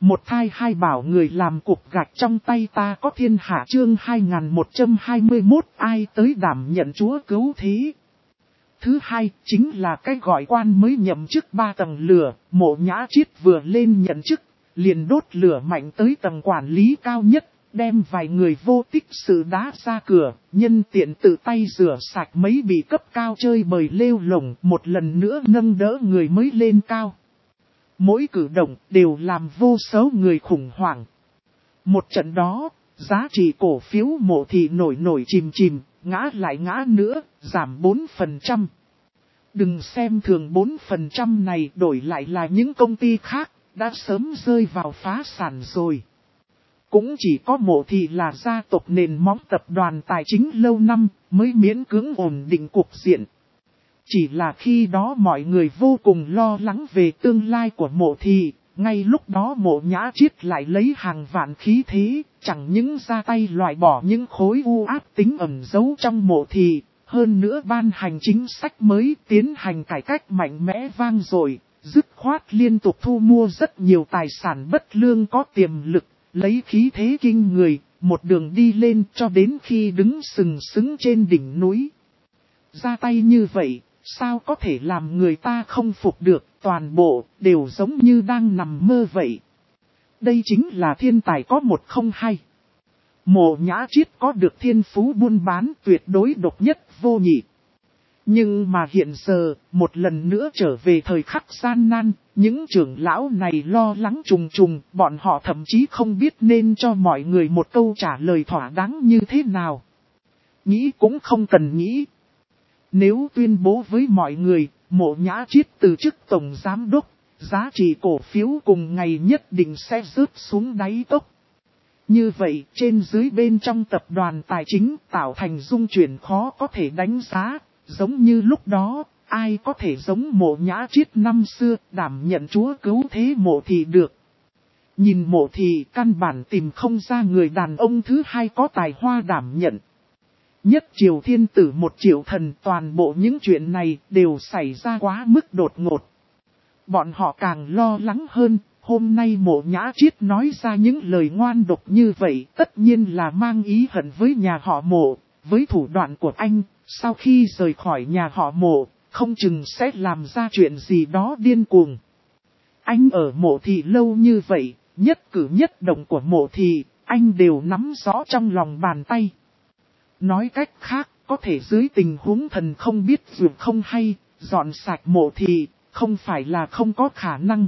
Một thai hai bảo người làm cục gạch trong tay ta có thiên hạ chương 2121 ai tới đảm nhận chúa cứu thế. Thứ hai chính là cái gọi quan mới nhậm chức 3 tầng lửa, Mộ Nhã Chiết vừa lên nhận chức, liền đốt lửa mạnh tới tầng quản lý cao nhất, đem vài người vô tích sự đá ra cửa, nhân tiện tự tay rửa sạch mấy bị cấp cao chơi bời lêu lổng, một lần nữa nâng đỡ người mới lên cao. Mỗi cử động đều làm vô số người khủng hoảng. Một trận đó, giá trị cổ phiếu Mộ Thị nổi chìm, ngã lại ngã nữa, giảm 4%. Đừng xem thường 4% này đổi lại là những công ty khác, đã sớm rơi vào phá sản rồi. Cũng chỉ có Mộ Thị là gia tộc nền móng tập đoàn tài chính lâu năm, mới miễn cưỡng ổn định cục diện. Chỉ là khi đó mọi người vô cùng lo lắng về tương lai của Mộ Thị, ngay lúc đó Mộ Nhã Chiết lại lấy hàng vạn khí thế, chẳng những ra tay loại bỏ những khối u ác tính ẩn giấu trong Mộ Thị, hơn nữa ban hành chính sách mới tiến hành cải cách mạnh mẽ vang dội, dứt khoát liên tục thu mua rất nhiều tài sản bất lương có tiềm lực, lấy khí thế kinh người, một đường đi lên cho đến khi đứng sừng sững trên đỉnh núi. Ra tay như vậy, sao có thể làm người ta không phục được, toàn bộ đều giống như đang nằm mơ vậy. Đây chính là thiên tài có một không hai. Mộ Nhã Chiết có được thiên phú buôn bán tuyệt đối độc nhất vô nhị. Nhưng mà hiện giờ, một lần nữa trở về thời khắc gian nan, những trưởng lão này lo lắng trùng trùng, bọn họ thậm chí không biết nên cho mọi người một câu trả lời thỏa đáng như thế nào. Nghĩ cũng không cần nghĩ. Nếu tuyên bố với mọi người, Mộ Nhã Chiết từ chức tổng giám đốc, giá trị cổ phiếu cùng ngày nhất định sẽ rớt xuống đáy cốc. Như vậy, trên dưới bên trong tập đoàn tài chính tạo thành dung chuyển khó có thể đánh giá, giống như lúc đó, ai có thể giống Mộ Nhã Chiết năm xưa đảm nhận chúa cứu thế Mộ Thị được. Nhìn Mộ Thị căn bản tìm không ra người đàn ông thứ hai có tài hoa đảm nhận. Nhất triều thiên tử một triệu thần, toàn bộ những chuyện này đều xảy ra quá mức đột ngột. Bọn họ càng lo lắng hơn, hôm nay Mộ Nhã Chiết nói ra những lời ngoan độc như vậy, tất nhiên là mang ý hận với nhà họ Mộ, với thủ đoạn của anh, sau khi rời khỏi nhà họ Mộ, không chừng sẽ làm ra chuyện gì đó điên cuồng. Anh ở Mộ Thị lâu như vậy, nhất cử nhất động của Mộ Thị, anh đều nắm rõ trong lòng bàn tay. Nói cách khác, có thể dưới tình huống thần không biết vượt không hay, dọn sạch Mộ Thị, không phải là không có khả năng.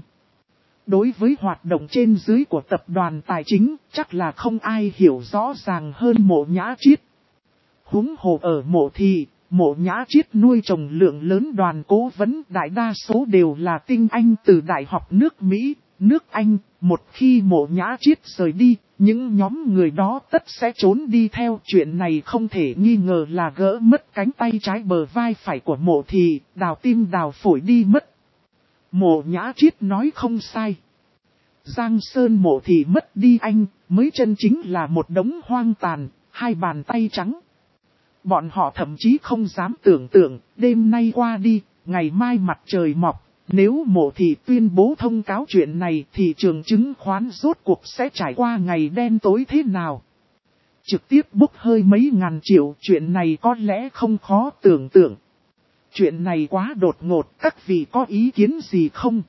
Đối với hoạt động trên dưới của tập đoàn tài chính, chắc là không ai hiểu rõ ràng hơn Mộ Nhã Chiết. Huống hồ ở Mộ Thị, Mộ Nhã Chiết nuôi trồng lượng lớn đoàn cố vấn, đại đa số đều là tinh anh từ đại học nước Mỹ, nước Anh. Một khi Mộ Nhã Chiết rời đi, những nhóm người đó tất sẽ trốn đi theo. Chuyện này không thể nghi ngờ là gỡ mất cánh tay trái bờ vai phải của Mộ Thị, đào tim đào phổi đi mất. Mộ Nhã Chiết nói không sai. Giang Sơn Mộ Thị mất đi anh, mới chân chính là một đống hoang tàn, hai bàn tay trắng. Bọn họ thậm chí không dám tưởng tượng, đêm nay qua đi, ngày mai mặt trời mọc, nếu Mộ Thị tuyên bố thông cáo chuyện này thì trường chứng khoán rốt cuộc sẽ trải qua ngày đen tối thế nào. Trực tiếp bốc hơi mấy ngàn triệu, chuyện này có lẽ không khó tưởng tượng. Chuyện này quá đột ngột, các vị có ý kiến gì không?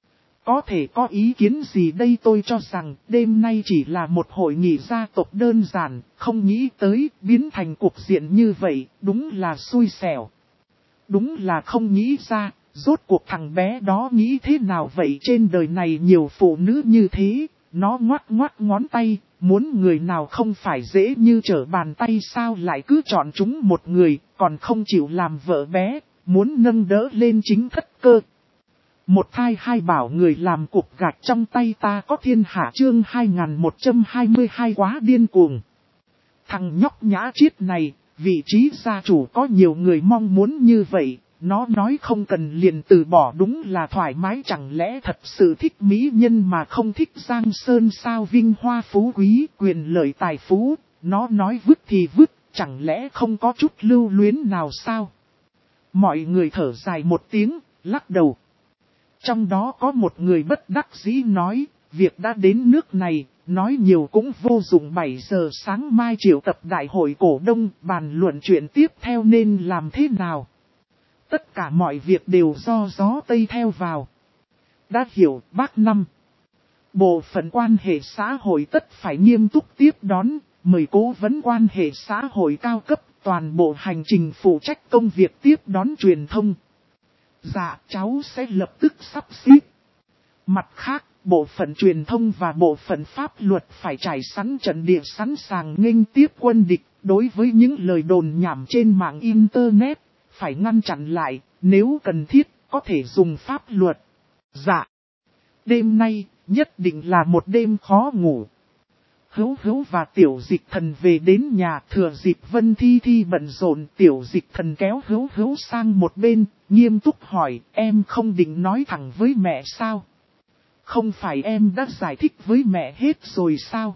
Có thể có ý kiến gì đây? Tôi cho rằng đêm nay chỉ là một hội nghị gia tộc đơn giản, không nghĩ tới biến thành cục diện như vậy, đúng là xui xẻo. Đúng là không nghĩ ra, rốt cuộc thằng bé đó nghĩ thế nào vậy? Trên đời này nhiều phụ nữ như thế, nó ngoắc ngón tay, muốn người nào không phải dễ như trở bàn tay sao lại cứ chọn chúng một người, còn không chịu làm vợ bé, muốn nâng đỡ lên chính thất cơ. Một thai hai bảo người làm cục gạch trong tay ta có thiên hạ chương 2122 quá điên cuồng. Thằng nhóc Nhã Chiết này, vị trí gia chủ có nhiều người mong muốn như vậy, nó nói không cần liền từ bỏ đúng là thoải mái. Chẳng lẽ thật sự thích mỹ nhân mà không thích Giang Sơn sao? Vinh hoa phú quý, quyền lợi tài phú, nó nói vứt thì vứt, chẳng lẽ không có chút lưu luyến nào sao? Mọi người thở dài một tiếng, lắc đầu. Trong đó có một người bất đắc dĩ nói, việc đã đến nước này, nói nhiều cũng vô dụng. 7 giờ sáng mai triệu tập đại hội cổ đông bàn luận chuyện tiếp theo nên làm thế nào. Tất cả mọi việc đều do gió Tây theo vào. Đã hiểu bác Năm. Bộ phận quan hệ xã hội tất phải nghiêm túc tiếp đón, mời cố vấn quan hệ xã hội cao cấp, toàn bộ hành trình phụ trách công việc tiếp đón truyền thông. Dạ, cháu sẽ lập tức sắp xếp. Mặt khác, bộ phận truyền thông và bộ phận pháp luật phải trải sẵn trận địa sẵn sàng nghênh tiếp quân địch. Đối với những lời đồn nhảm trên mạng Internet, phải ngăn chặn lại, nếu cần thiết, có thể dùng pháp luật. Dạ. Đêm nay, nhất định là một đêm khó ngủ. Hữu và Tiểu Dịch Thần về đến nhà, thừa dịp Vân Thi Thi bận rộn, Tiểu Dịch Thần kéo Hữu sang một bên, nghiêm túc hỏi, em không định nói thẳng với mẹ sao? Không phải em đã giải thích với mẹ hết rồi sao?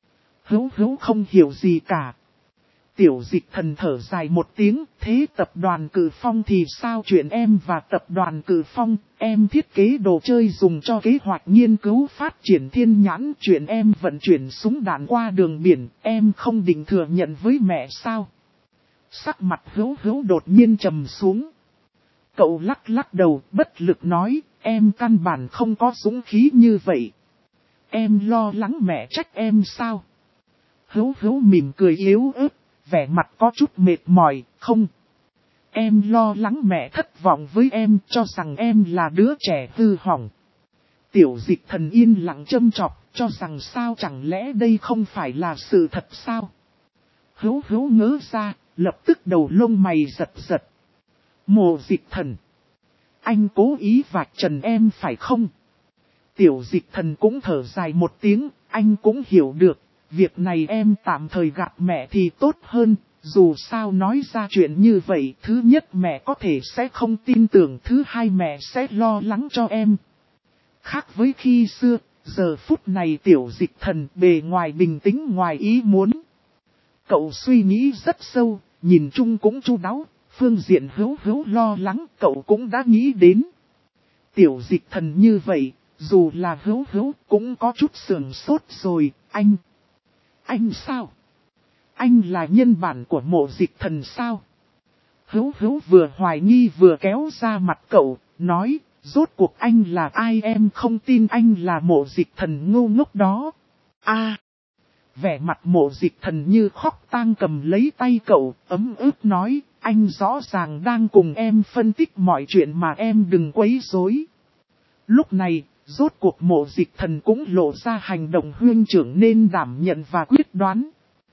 Hữu không hiểu gì cả. Tiểu Dịch Thần thở dài một tiếng, thế tập đoàn Cử Phong thì sao? Chuyện em và tập đoàn Cử Phong, em thiết kế đồ chơi dùng cho kế hoạch nghiên cứu phát triển thiên nhãn. Chuyện em vận chuyển súng đạn qua đường biển, em không định thừa nhận với mẹ sao? Sắc mặt Hữu đột nhiên trầm xuống. Cậu lắc đầu bất lực nói, em căn bản không có dũng khí như vậy. Em lo lắng mẹ trách em sao? Hữu mỉm cười yếu ớt, vẻ mặt có chút mệt mỏi, không. Em lo lắng mẹ thất vọng với em, cho rằng em là đứa trẻ hư hỏng. Tiểu Dịch Thần yên lặng châm chọc, cho rằng sao, chẳng lẽ đây không phải là sự thật sao? Hữu ngớ ra, lập tức đầu lông mày giật. Mộ Dịch Thần, anh cố ý vạch trần em phải không? Tiểu Dịch Thần cũng thở dài một tiếng, anh cũng hiểu được. Việc này em tạm thời gặp mẹ thì tốt hơn, dù sao nói ra chuyện như vậy, thứ nhất mẹ có thể sẽ không tin tưởng, thứ hai mẹ sẽ lo lắng cho em. Khác với khi xưa, giờ phút này Tiểu Dịch Thần bề ngoài bình tĩnh ngoài ý muốn. Cậu suy nghĩ rất sâu, nhìn chung cũng chu đáo, phương diện Hữu lo lắng cậu cũng đã nghĩ đến. Tiểu Dịch Thần như vậy, dù là Hữu cũng có chút sườn sốt rồi, Anh sao? Anh là nhân bản của Mộ Dịch Thần sao? Hữu vừa hoài nghi vừa kéo ra mặt cậu, nói, rốt cuộc anh là ai? Em không tin anh là Mộ Dịch Thần ngu ngốc đó. Vẻ mặt Mộ Dịch Thần như khóc tang cầm lấy tay cậu, ấm ức nói, anh rõ ràng đang cùng em phân tích mọi chuyện mà em đừng quấy rối. Lúc này, rốt cuộc Mộ Dịch Thần cũng lộ ra hành động huynh trưởng nên đảm nhận và quyết đoán.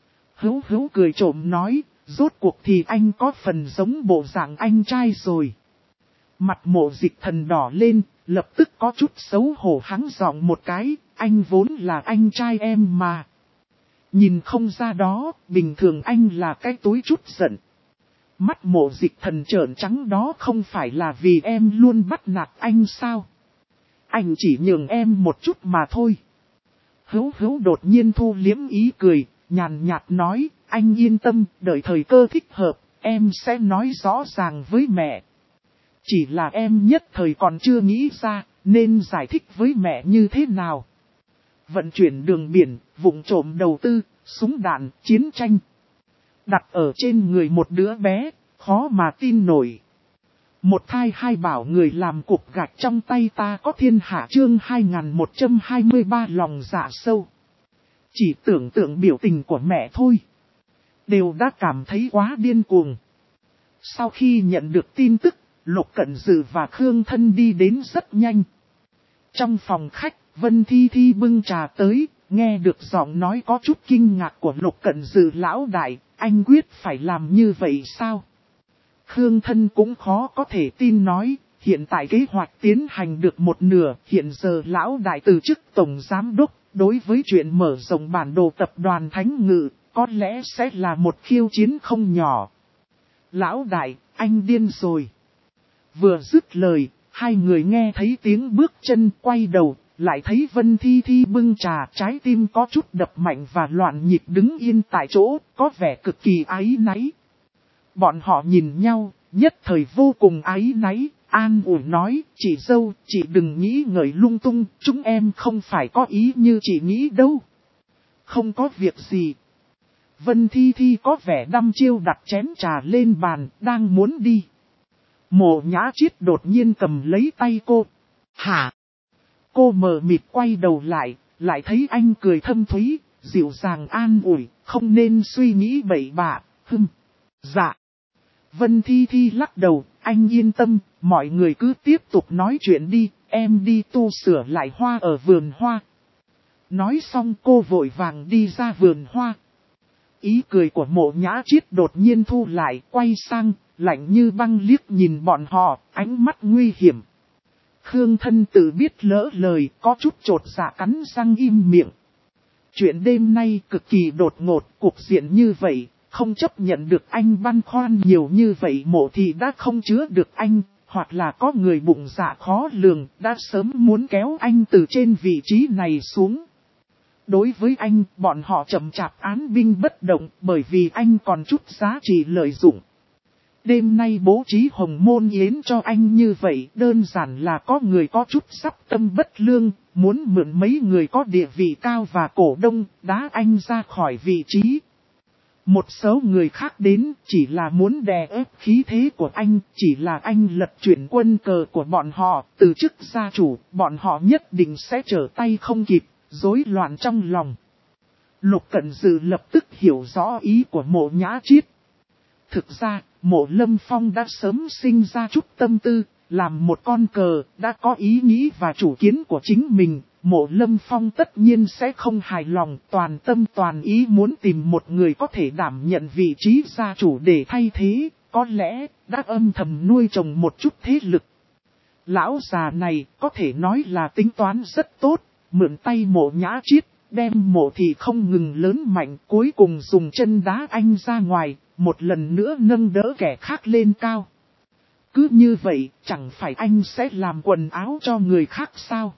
Hữu cười trộm nói, rốt cuộc thì anh có phần giống bộ dạng anh trai rồi. Mặt Mộ Dịch Thần đỏ lên, lập tức có chút xấu hổ hắng giọng một cái, anh vốn là anh trai em mà. Nhìn không ra đó, bình thường anh là cái túi chút giận. Mắt Mộ Dịch Thần trợn trắng, đó không phải là vì em luôn bắt nạt anh sao? Anh chỉ nhường em một chút mà thôi. Hữu đột nhiên thu liếm ý cười, nhàn nhạt nói, anh yên tâm, đợi thời cơ thích hợp, em sẽ nói rõ ràng với mẹ. Chỉ là em nhất thời còn chưa nghĩ ra, nên giải thích với mẹ như thế nào. Vận chuyển đường biển, vụng trộm đầu tư, súng đạn, chiến tranh. Đặt ở trên người một đứa bé, khó mà tin nổi. Một thai hai bảo người làm cục gạch trong tay ta có thiên hạ. Chương 2123 lòng dạ sâu. Chỉ tưởng tượng biểu tình của mẹ thôi, đều đã cảm thấy quá điên cuồng. Sau khi nhận được tin tức, Lục Cận Dừ và Khương Thân đi đến rất nhanh. Trong phòng khách, Vân Thi Thi bưng trà tới, nghe được giọng nói có chút kinh ngạc của Lục Cận Dừ. Lão đại, anh quyết phải làm như vậy sao? Khương Thân cũng khó có thể tin nói, hiện tại kế hoạch tiến hành được một nửa, hiện giờ lão đại từ chức tổng giám đốc, đối với chuyện mở rộng bản đồ tập đoàn Thánh Ngự, có lẽ sẽ là một khiêu chiến không nhỏ. Lão đại, anh điên rồi. Vừa dứt lời, hai người nghe thấy tiếng bước chân, quay đầu, lại thấy Vân Thi Thi bưng trà, trái tim có chút đập mạnh và loạn nhịp đứng yên tại chỗ, có vẻ cực kỳ áy náy. Bọn họ nhìn nhau, nhất thời vô cùng áy náy, an ủi nói, chị dâu, chị đừng nghĩ ngợi lung tung, chúng em không phải có ý như chị nghĩ đâu. Không có việc gì. Vân Thi Thi có vẻ đăm chiêu đặt chén trà lên bàn, đang muốn đi. Mộ Nhã Chiết đột nhiên cầm lấy tay cô. Hả? Cô mờ mịt quay đầu lại thấy anh cười thâm thúy, dịu dàng an ủi, không nên suy nghĩ bậy bạ, Dạ. Vân Thi Thi lắc đầu, anh yên tâm, mọi người cứ tiếp tục nói chuyện đi, em đi tu sửa lại hoa ở vườn hoa. Nói xong cô vội vàng đi ra vườn hoa. Ý cười của Mộ Nhã Chiết đột nhiên thu lại, quay sang, lạnh như băng liếc nhìn bọn họ, ánh mắt nguy hiểm. Khương Thân tự biết lỡ lời, có chút chột dạ cắn răng im miệng. Chuyện đêm nay cực kỳ đột ngột, cục diện như vậy, không chấp nhận được anh băn khoăn nhiều như vậy. Mộ thì đã không chứa được anh, hoặc là có người bụng dạ khó lường, đã sớm muốn kéo anh từ trên vị trí này xuống. Đối với anh, bọn họ chậm chạp án binh bất động, bởi vì anh còn chút giá trị lợi dụng. Đêm nay bố trí hồng môn yến cho anh như vậy, đơn giản là có người có chút sắp tâm bất lương, muốn mượn mấy người có địa vị cao và cổ đông, đá anh ra khỏi vị trí. Một số người khác đến chỉ là muốn đè ép khí thế của anh, chỉ là anh lật chuyển quân cờ của bọn họ, từ chức gia chủ, bọn họ nhất định sẽ trở tay không kịp, rối loạn trong lòng. Lục Cẩn Dư lập tức hiểu rõ ý của Mộ Nhã Chiết. Thực ra, Mộ Lâm Phong đã sớm sinh ra chút tâm tư, làm một con cờ, đã có ý nghĩ và chủ kiến của chính mình. Mộ Lâm Phong tất nhiên sẽ không hài lòng, toàn tâm toàn ý muốn tìm một người có thể đảm nhận vị trí gia chủ để thay thế, có lẽ đã âm thầm nuôi trồng một chút thế lực. Lão già này có thể nói là tính toán rất tốt, mượn tay Mộ Nhã Chiết, đem Mộ thì không ngừng lớn mạnh, cuối cùng dùng chân đá anh ra ngoài, một lần nữa nâng đỡ kẻ khác lên cao. Cứ như vậy, chẳng phải anh sẽ làm quần áo cho người khác sao?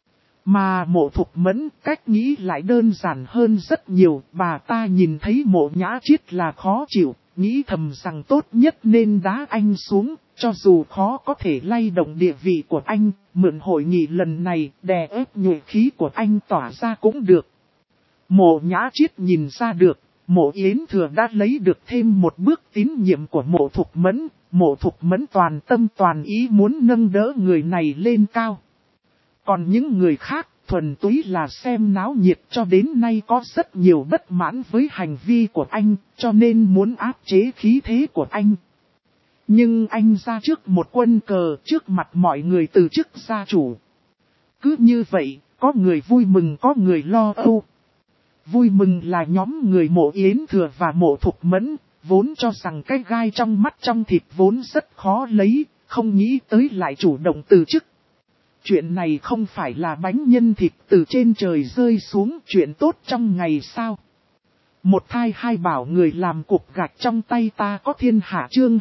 Mà Mộ Thục Mẫn cách nghĩ lại đơn giản hơn rất nhiều, bà ta nhìn thấy Mộ Nhã Chiết là khó chịu, nghĩ thầm rằng tốt nhất nên đá anh xuống, cho dù khó có thể lay động địa vị của anh, mượn hội nghị lần này đè ép nhuệ khí của anh tỏa ra cũng được. Mộ Nhã Chiết nhìn ra được, Mộ Yến Thừa đã lấy được thêm một bước tín nhiệm của Mộ Thục Mẫn, Mộ Thục Mẫn toàn tâm toàn ý muốn nâng đỡ người này lên cao. Còn những người khác, thuần túy là xem náo nhiệt, cho đến nay có rất nhiều bất mãn với hành vi của anh, cho nên muốn áp chế khí thế của anh. Nhưng anh ra trước một quân cờ, trước mặt mọi người từ chức gia chủ. Cứ như vậy, có người vui mừng có người lo âu. Vui mừng là nhóm người Mộ Yến Thừa và Mộ Thục Mẫn, vốn cho rằng cái gai trong mắt trong thịt vốn rất khó lấy, không nghĩ tới lại chủ động từ chức. Chuyện này không phải là bánh nhân thịt từ trên trời rơi xuống, chuyện tốt trong ngày sao? Một thai hai bảo người làm cục gạch trong tay ta có thiên hạ chương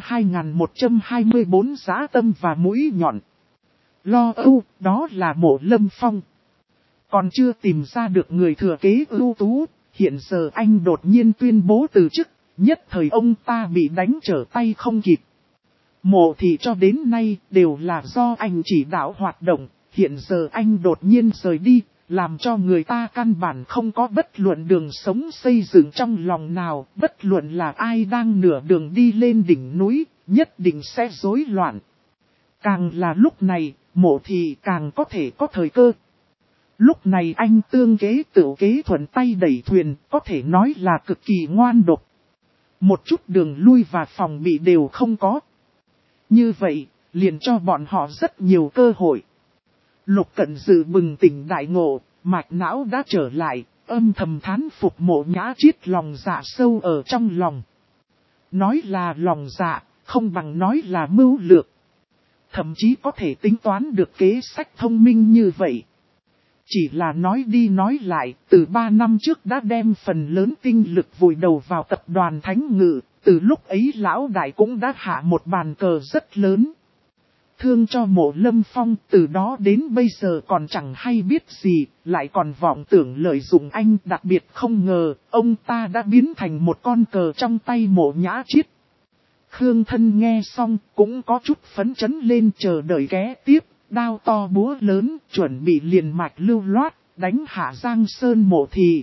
2124 dã tâm và mũi nhọn. Lo âu, đó là Mộ Lâm Phong. Còn chưa tìm ra được người thừa kế ưu tú, hiện giờ anh đột nhiên tuyên bố từ chức, nhất thời ông ta bị đánh trở tay không kịp. Mộ thì cho đến nay đều là do anh chỉ đạo hoạt động, hiện giờ anh đột nhiên rời đi, làm cho người ta căn bản không có bất luận đường sống xây dựng trong lòng nào, bất luận là ai đang nửa đường đi lên đỉnh núi, nhất định sẽ rối loạn. Càng là lúc này, Mộ thì càng có thể có thời cơ. Lúc này anh tương kế tự kế thuận tay đẩy thuyền, có thể nói là cực kỳ ngoan độc. Một chút đường lui và phòng bị đều không có. Như vậy, liền cho bọn họ rất nhiều cơ hội. Lục Cẩn Dư bừng tỉnh đại ngộ, mạch não đã trở lại, âm thầm thán phục Mộ Nhã Chiết lòng dạ sâu ở trong lòng. Nói là lòng dạ, không bằng nói là mưu lược. Thậm chí có thể tính toán được kế sách thông minh như vậy. Chỉ là nói đi nói lại, từ 3 năm trước đã đem phần lớn tinh lực vùi đầu vào tập đoàn Thánh Ngự, từ lúc ấy lão đại cũng đã hạ một bàn cờ rất lớn. Thương cho Mộ Lâm Phong, từ đó đến bây giờ còn chẳng hay biết gì, lại còn vọng tưởng lợi dụng anh, đặc biệt không ngờ, ông ta đã biến thành một con cờ trong tay Mộ Nhã Chiết. Khương Thân nghe xong cũng có chút phấn chấn lên chờ đợi ké tiếp, đao to búa lớn, chuẩn bị liền mạch lưu loát, đánh hạ Giang Sơn Mộ Thị.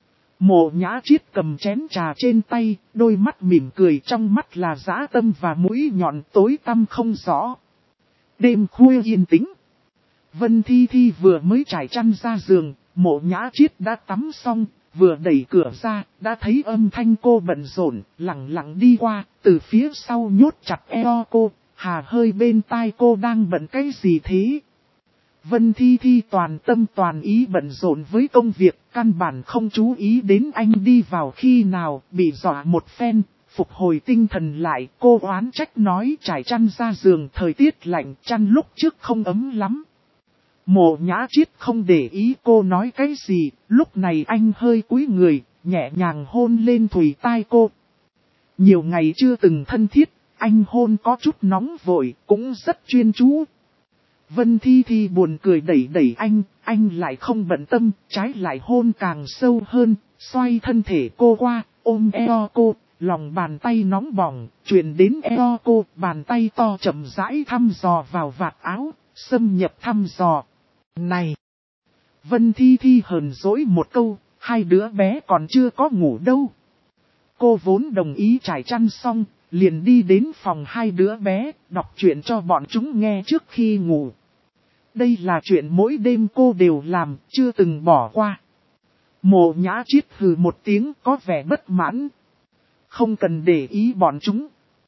Mộ Nhã Chiết cầm chén trà trên tay, đôi mắt mỉm cười, trong mắt là dã tâm và mũi nhọn tối tăm không rõ. Đêm khuya yên tĩnh. Vân Thi Thi vừa mới trải chăn ra giường, Mộ Nhã Chiết đã tắm xong, vừa đẩy cửa ra, đã thấy âm thanh cô bận rộn, lặng lặng đi qua, từ phía sau nhốt chặt eo cô, hà hơi bên tai cô đang bận cái gì thế? Vân Thi Thi toàn tâm toàn ý bận rộn với công việc, căn bản không chú ý đến anh đi vào khi nào, bị dọa một phen, phục hồi tinh thần lại, cô oán trách nói trải chăn ra giường, thời tiết lạnh, chăn lúc trước không ấm lắm. Mộ Nhã Chiết không để ý cô nói cái gì, lúc này anh hơi cúi người, nhẹ nhàng hôn lên thùy tai cô. Nhiều ngày chưa từng thân thiết, anh hôn có chút nóng vội, cũng rất chuyên chú. Vân Thi Thi buồn cười đẩy đẩy anh lại không bận tâm, trái lại hôn càng sâu hơn, xoay thân thể cô qua, ôm eo cô, lòng bàn tay nóng bỏng, truyền đến eo cô, bàn tay to chậm rãi thăm dò vào vạt áo, xâm nhập thăm dò. Này! Vân Thi Thi hờn dỗi một câu, hai đứa bé còn chưa có ngủ đâu. Cô vốn đồng ý trải chăn xong, liền đi đến phòng hai đứa bé, đọc truyện cho bọn chúng nghe trước khi ngủ. Đây là chuyện mỗi đêm cô đều làm, chưa từng bỏ qua. Mộ Nhã Chiết hừ một tiếng có vẻ bất mãn. Không cần để ý bọn chúng.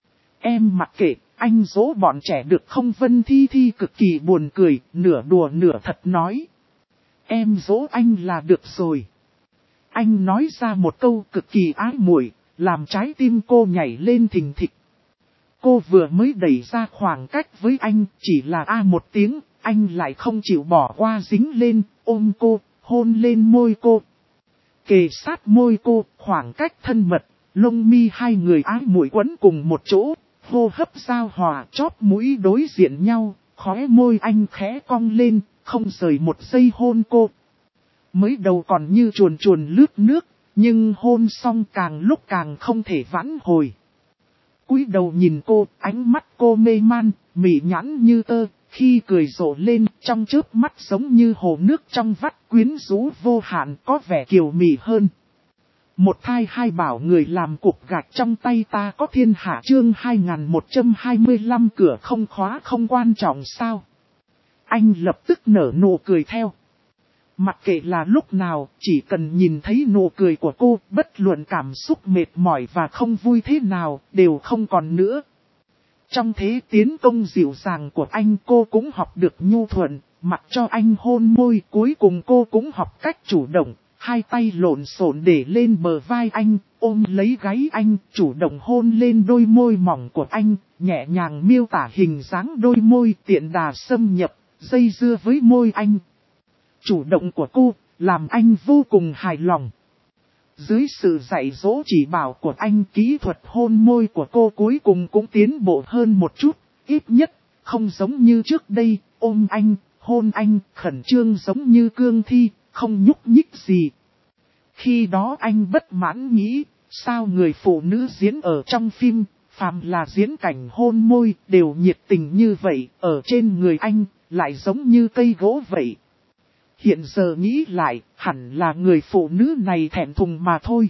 Em mặc kệ, anh dỗ bọn trẻ được không? Vân Thi Thi cực kỳ buồn cười, nửa đùa nửa thật nói. Em dỗ anh là được rồi. Anh nói ra một câu cực kỳ ái muội, làm trái tim cô nhảy lên thình thịch. Cô vừa mới đẩy ra khoảng cách với anh, chỉ là một tiếng, anh lại không chịu bỏ qua dính lên, ôm cô, hôn lên môi cô. Kề sát môi cô, khoảng cách thân mật, lông mi hai người ái muội quấn cùng một chỗ, hô hấp giao hòa, chóp mũi đối diện nhau, khóe môi anh khẽ cong lên, không rời một giây hôn cô. Mới đầu còn như chuồn chuồn lướt nước, nhưng hôn xong càng lúc càng không thể vãn hồi. Cúi đầu nhìn cô, ánh mắt cô mê man, mị nhãn như tơ, khi cười rộ lên, trong chớp mắt giống như hồ nước trong vắt, quyến rũ vô hạn, có vẻ kiều mị hơn. Một thai hai bảo người làm cục gạch trong tay ta có thiên hạ chương 2125 cửa không khóa không quan trọng sao. Anh lập tức nở nụ cười theo. Mặc kệ là lúc nào, chỉ cần nhìn thấy nụ cười của cô, bất luận cảm xúc mệt mỏi và không vui thế nào, đều không còn nữa. Trong thế tiến công dịu dàng của anh, cô cũng học được nhu thuận, mặc cho anh hôn môi, cuối cùng cô cũng học cách chủ động, hai tay lộn xộn để lên bờ vai anh, ôm lấy gáy anh, chủ động hôn lên đôi môi mỏng của anh, nhẹ nhàng miêu tả hình dáng đôi môi tiện đà xâm nhập, dây dưa với môi anh. Chủ động của cô, làm anh vô cùng hài lòng. Dưới sự dạy dỗ chỉ bảo của anh, kỹ thuật hôn môi của cô cuối cùng cũng tiến bộ hơn một chút, ít nhất, không giống như trước đây, ôm anh, hôn anh, khẩn trương giống như cương thi, không nhúc nhích gì. Khi đó anh bất mãn nghĩ, sao người phụ nữ diễn ở trong phim, phàm là diễn cảnh hôn môi, đều nhiệt tình như vậy, ở trên người anh, lại giống như cây gỗ vậy. Hiện giờ nghĩ lại, hẳn là người phụ nữ này thẹn thùng mà thôi.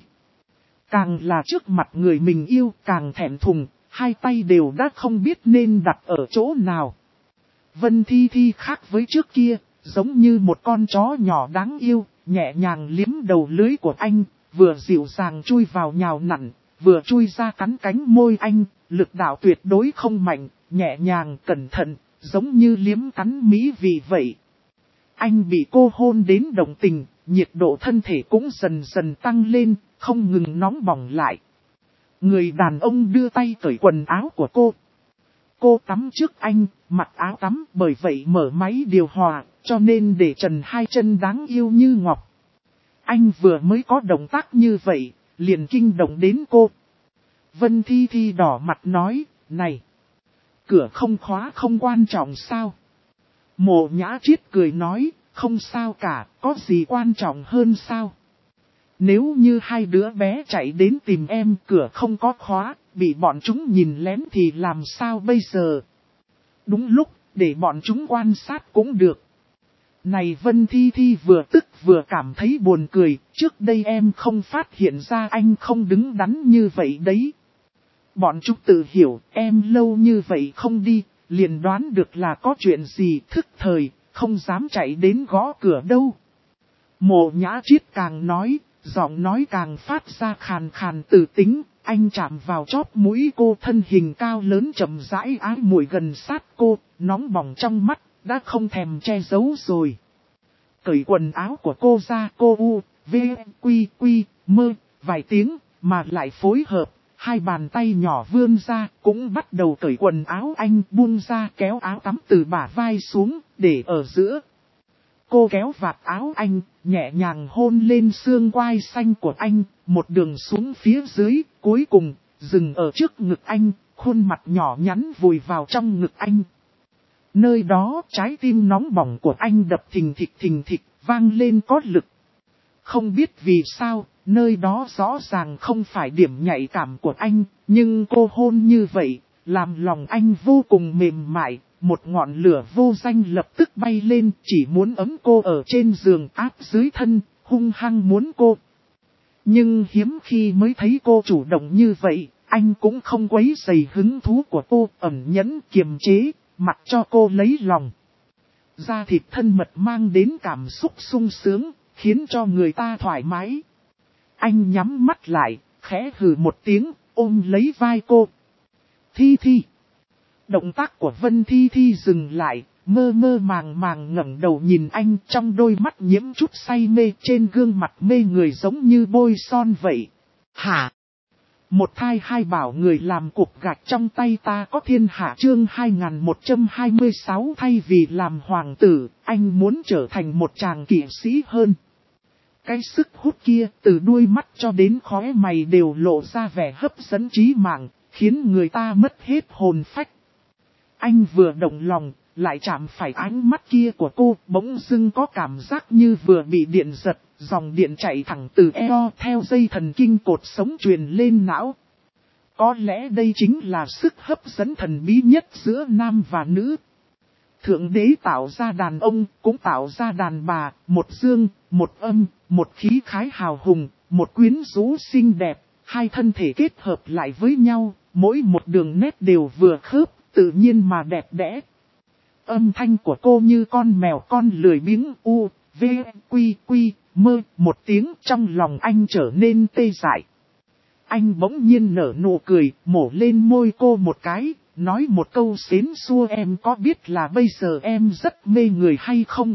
Càng là trước mặt người mình yêu, càng thẹn thùng, hai tay đều đã không biết nên đặt ở chỗ nào. Vân Thi Thi khác với trước kia, giống như một con chó nhỏ đáng yêu, nhẹ nhàng liếm đầu lưới của anh, vừa dịu dàng chui vào nhào nặn, vừa chui ra cắn cánh môi anh, lực đạo tuyệt đối không mạnh, nhẹ nhàng cẩn thận, giống như liếm cắn mỹ vị vậy. Anh bị cô hôn đến đồng tình, nhiệt độ thân thể cũng dần dần tăng lên, không ngừng nóng bỏng lại. Người đàn ông đưa tay cởi quần áo của cô. Cô tắm trước anh, mặc áo tắm, bởi vậy mở máy điều hòa, cho nên để trần hai chân đáng yêu như ngọc. Anh vừa mới có động tác như vậy, liền kinh động đến cô. Vân Thi Thi đỏ mặt nói, này, cửa không khóa không quan trọng sao? Mộ Nhã Chiết cười nói, không sao cả, có gì quan trọng hơn sao? Nếu như hai đứa bé chạy đến tìm em, cửa không có khóa, bị bọn chúng nhìn lén thì làm sao bây giờ? Đúng lúc, để bọn chúng quan sát cũng được. Này Vân Thi Thi vừa tức vừa cảm thấy buồn cười, trước đây em không phát hiện ra anh không đứng đắn như vậy đấy. Bọn chúng tự hiểu, em lâu như vậy không đi, liền đoán được là có chuyện gì, thức thời, không dám chạy đến gõ cửa đâu. Mộ Nhã Triết càng nói, giọng nói càng phát ra khàn khàn từ tính, anh chạm vào chóp mũi cô, thân hình cao lớn chậm rãi ái mùi gần sát cô, nóng bỏng trong mắt, đã không thèm che giấu rồi. Cởi quần áo của cô ra, cô u, v, quy, quy, mơ, vài tiếng, mà lại phối hợp, hai bàn tay nhỏ vươn ra, cũng bắt đầu cởi quần áo. Anh buông ra kéo áo tắm từ bả vai xuống, để ở giữa. Cô kéo vạt áo anh, nhẹ nhàng hôn lên xương quai xanh của anh, một đường xuống phía dưới, cuối cùng, dừng ở trước ngực anh, khuôn mặt nhỏ nhắn vùi vào trong ngực anh. Nơi đó trái tim nóng bỏng của anh đập thình thịch, vang lên có lực. Không biết vì sao, nơi đó rõ ràng không phải điểm nhạy cảm của anh, nhưng cô hôn như vậy, làm lòng anh vô cùng mềm mại. Một ngọn lửa vô danh lập tức bay lên, chỉ muốn ấm cô ở trên giường, áp dưới thân, hung hăng muốn cô. Nhưng hiếm khi mới thấy cô chủ động như vậy, anh cũng không quấy rầy hứng thú của cô, ẩn nhẫn kiềm chế, mặc cho cô lấy lòng. Da thịt thân mật mang đến cảm xúc sung sướng, khiến cho người ta thoải mái. Anh nhắm mắt lại, khẽ hừ một tiếng, ôm lấy vai cô. Thi Thi. Động tác của Vân Thi Thi dừng lại, mơ mơ màng ngẩng đầu nhìn anh, trong đôi mắt nhiễm chút say mê, trên gương mặt mê người giống như bôi son vậy. Hả? Một thai hai bảo người làm cục gạch trong tay ta có thiên hạ, chương 2126. Thay vì làm hoàng tử, anh muốn trở thành một chàng kỵ sĩ hơn. Cái sức hút kia, từ đuôi mắt cho đến khóe mày đều lộ ra vẻ hấp dẫn trí mạng, khiến người ta mất hết hồn phách. Anh vừa động lòng, lại chạm phải ánh mắt kia của cô, bỗng dưng có cảm giác như vừa bị điện giật, dòng điện chạy thẳng từ eo theo dây thần kinh cột sống truyền lên não. Có lẽ đây chính là sức hấp dẫn thần bí nhất giữa nam và nữ. Thượng đế tạo ra đàn ông, cũng tạo ra đàn bà, một dương, một âm, một khí khái hào hùng, một quyến rũ xinh đẹp, hai thân thể kết hợp lại với nhau, mỗi một đường nét đều vừa khớp, tự nhiên mà đẹp đẽ. Âm thanh của cô như con mèo con lười biếng, u, v, quy, quy, mơ, một tiếng, trong lòng anh trở nên tê dại. Anh bỗng nhiên nở nụ cười, mổ lên môi cô một cái, nói một câu xến xua, em có biết là bây giờ em rất mê người hay không?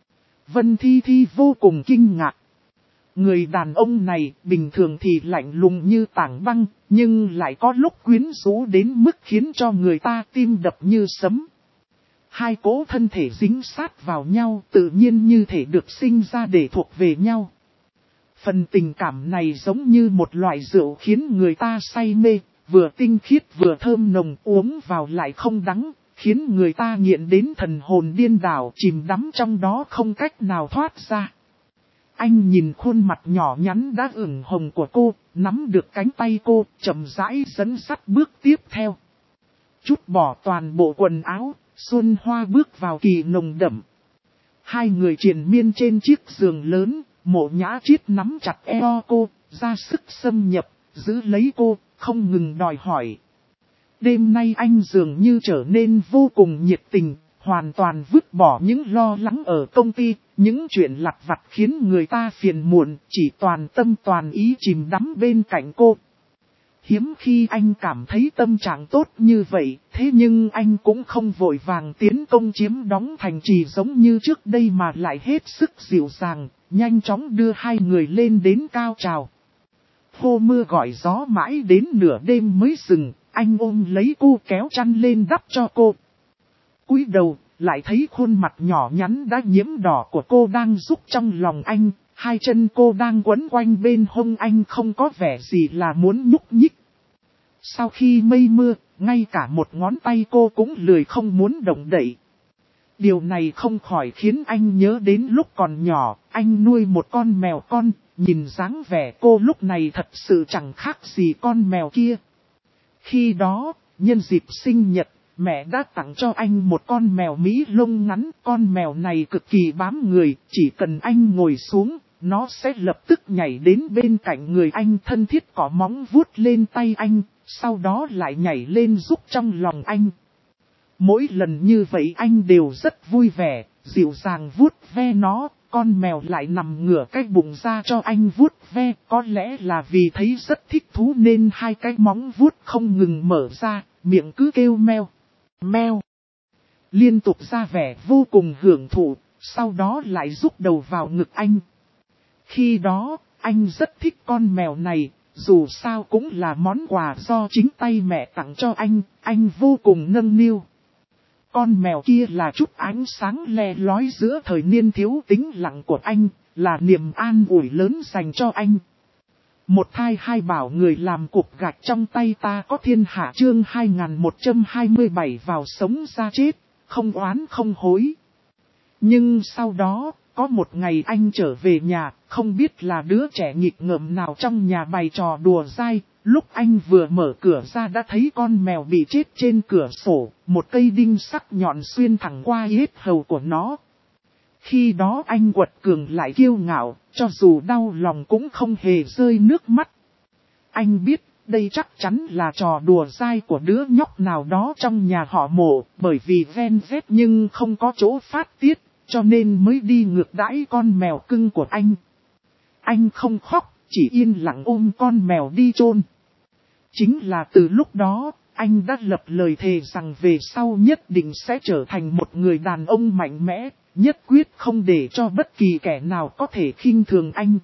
Vân Thi Thi vô cùng kinh ngạc. Người đàn ông này bình thường thì lạnh lùng như tảng băng, nhưng lại có lúc quyến rũ đến mức khiến cho người ta tim đập như sấm. Hai cỗ thân thể dính sát vào nhau, tự nhiên như thể được sinh ra để thuộc về nhau. Phần tình cảm này giống như một loại rượu khiến người ta say mê, vừa tinh khiết vừa thơm nồng, uống vào lại không đắng, khiến người ta nghiện đến thần hồn điên đảo, chìm đắm trong đó không cách nào thoát ra. Anh nhìn khuôn mặt nhỏ nhắn đã ửng hồng của cô, nắm được cánh tay cô, chậm rãi dẫn dắt bước tiếp theo. Trút bỏ toàn bộ quần áo, Xuân Hoa bước vào kỳ nồng đậm. Hai người triền miên trên chiếc giường lớn, Mộ Nhã Triết nắm chặt eo cô, ra sức xâm nhập, giữ lấy cô, không ngừng đòi hỏi. Đêm nay anh dường như trở nên vô cùng nhiệt tình, hoàn toàn vứt bỏ những lo lắng ở công ty, những chuyện lặt vặt khiến người ta phiền muộn, chỉ toàn tâm toàn ý chìm đắm bên cạnh cô. Hiếm khi anh cảm thấy tâm trạng tốt như vậy, thế nhưng anh cũng không vội vàng tiến công chiếm đóng thành trì giống như trước đây mà lại hết sức dịu dàng, nhanh chóng đưa hai người lên đến cao trào. Hô mưa gọi gió mãi đến nửa đêm mới dừng, anh ôm lấy cô kéo chăn lên đắp cho cô. Cúi đầu, lại thấy khuôn mặt nhỏ nhắn đã nhiễm đỏ của cô đang rúc trong lòng anh, hai chân cô đang quấn quanh bên hông anh không có vẻ gì là muốn nhúc nhích. Sau khi mây mưa, ngay cả một ngón tay cô cũng lười không muốn động đậy. Điều này không khỏi khiến anh nhớ đến lúc còn nhỏ, anh nuôi một con mèo con, nhìn dáng vẻ cô lúc này thật sự chẳng khác gì con mèo kia. Khi đó, nhân dịp sinh nhật, mẹ đã tặng cho anh một con mèo Mỹ lông ngắn. Con mèo này cực kỳ bám người, chỉ cần anh ngồi xuống, nó sẽ lập tức nhảy đến bên cạnh người anh, thân thiết cọ móng vuốt lên tay anh, sau đó lại nhảy lên giúp trong lòng anh. Mỗi lần như vậy anh đều rất vui vẻ, dịu dàng vuốt ve nó, con mèo lại nằm ngửa cái bụng ra cho anh vuốt ve. Có lẽ là vì thấy rất thích thú nên hai cái móng vuốt không ngừng mở ra, miệng cứ kêu meo, meo. Liên tục ra vẻ vô cùng hưởng thụ, sau đó lại rúc đầu vào ngực anh. Khi đó, anh rất thích con mèo này, dù sao cũng là món quà do chính tay mẹ tặng cho anh vô cùng nâng niu. Con mèo kia là chút ánh sáng le lói giữa thời niên thiếu tĩnh lặng của anh, là niềm an ủi lớn dành cho anh. Một thai hai bảo người làm cục gạch trong tay ta có thiên hạ chương 2127 vào sống ra chết, không oán không hối. Nhưng sau đó, có một ngày anh trở về nhà, không biết là đứa trẻ nghịch ngợm nào trong nhà bày trò đùa dai. Lúc anh vừa mở cửa ra đã thấy con mèo bị chết trên cửa sổ, một cây đinh sắc nhọn xuyên thẳng qua yết hầu của nó. Khi đó anh quật cường lại kiêu ngạo, cho dù đau lòng cũng không hề rơi nước mắt. Anh biết, đây chắc chắn là trò đùa dai của đứa nhóc nào đó trong nhà họ Mộ, bởi vì ven vét nhưng không có chỗ phát tiết, cho nên mới đi ngược đãi con mèo cưng của anh. Anh không khóc, chỉ yên lặng ôm con mèo đi chôn. Chính là từ lúc đó, anh đã lập lời thề rằng về sau nhất định sẽ trở thành một người đàn ông mạnh mẽ, nhất quyết không để cho bất kỳ kẻ nào có thể khinh thường anh.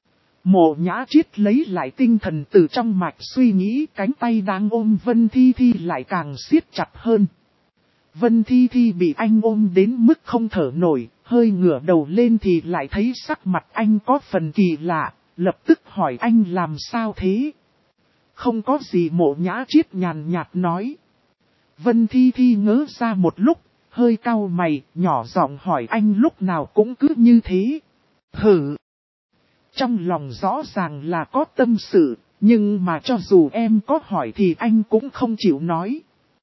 Mộ Nhã Triết lấy lại tinh thần từ trong mạch suy nghĩ, cánh tay đang ôm Vân Thi Thi lại càng siết chặt hơn. Vân Thi Thi bị anh ôm đến mức không thở nổi, hơi ngửa đầu lên thì lại thấy sắc mặt anh có phần kỳ lạ, lập tức hỏi anh làm sao thế? Không có gì, Mộ Nhã Triết nhàn nhạt nói. Vân Thi Thi ngớ ra một lúc, hơi cau mày, nhỏ giọng hỏi anh lúc nào cũng cứ như thế. Hử! Trong lòng rõ ràng là có tâm sự, nhưng mà cho dù em có hỏi thì anh cũng không chịu nói.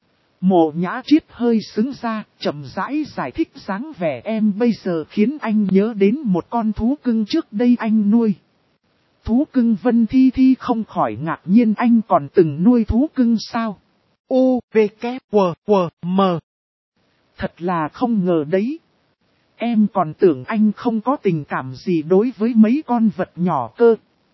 Mộ Nhã Triết hơi sững ra, chậm rãi giải thích dáng vẻ em bây giờ khiến anh nhớ đến một con thú cưng trước đây anh nuôi. Thú cưng? Vân Thi Thi không khỏi ngạc nhiên, anh còn từng nuôi thú cưng sao? U, V, K, W, W, M. Thật là không ngờ đấy. Em còn tưởng anh không có tình cảm gì đối với mấy con vật nhỏ cơ.